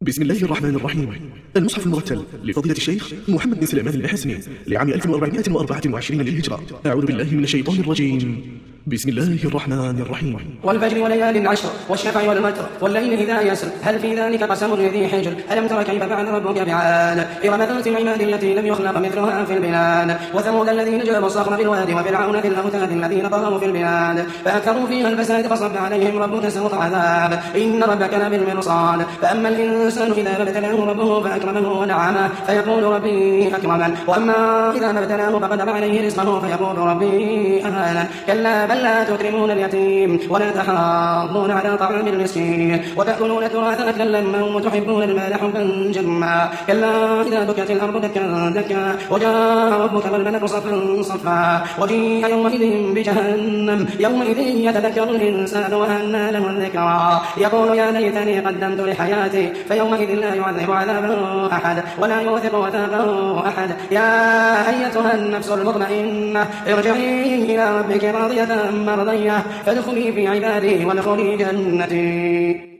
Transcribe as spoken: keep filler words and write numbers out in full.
بسم الله الرحمن الرحيم. المصحف المرتل لفضيلة الشيخ محمد بن سليمان الحسني لعام ألف وأربعمائة وأربعة وعشرين للهجرة. أعوذ بالله من الشيطان الرجيم. بسم الله الرحمن الرحيم. والفجر وليال العشر والشفع والمتر والليل إذا يسر هل في ذلك قسم ذي حجر ألم تر كيف فعل ربك بعاد إرم ذات العماد التي لم يخلق مثلها في البلاد وثمود الذين جابوا الصخر بالواد وفرعون ذي الأوتاد الذين طغوا في البلاد فأكثروا فيها الفساد فصب عليهم ربك سوط عذاب إن ربك لبالمرصاد فأما الإنسان إذا ما ابتلاه ربه فأكرمه ونعمه فيقول ربي أكرمن وأما إذا ما ابتلاه فقدر عليه رزقه فيقول ربي أهانن كلا بل لا تكرمون اليتيم ولا تحاضون على طعام المسكين وتأكلون التراث أكلا لما وتحبون المال حبا جما كلا إذا دكت الأرض دكا دكا وجاء ربك والملك صفا صفا وجيء يومئذ بجهنم يومئذ يتذكر الإنسان وأنى له الذكرى يقول يا ليتني قدمت لحياتي فيومئذ لا يعذب عذابه أحد ولا يوثق وثاقه أحد يا أيتها النفس المطمئنة ارجعي إلى ربك راضية مرضية فادخلي في عبادي وادخلي جنتي.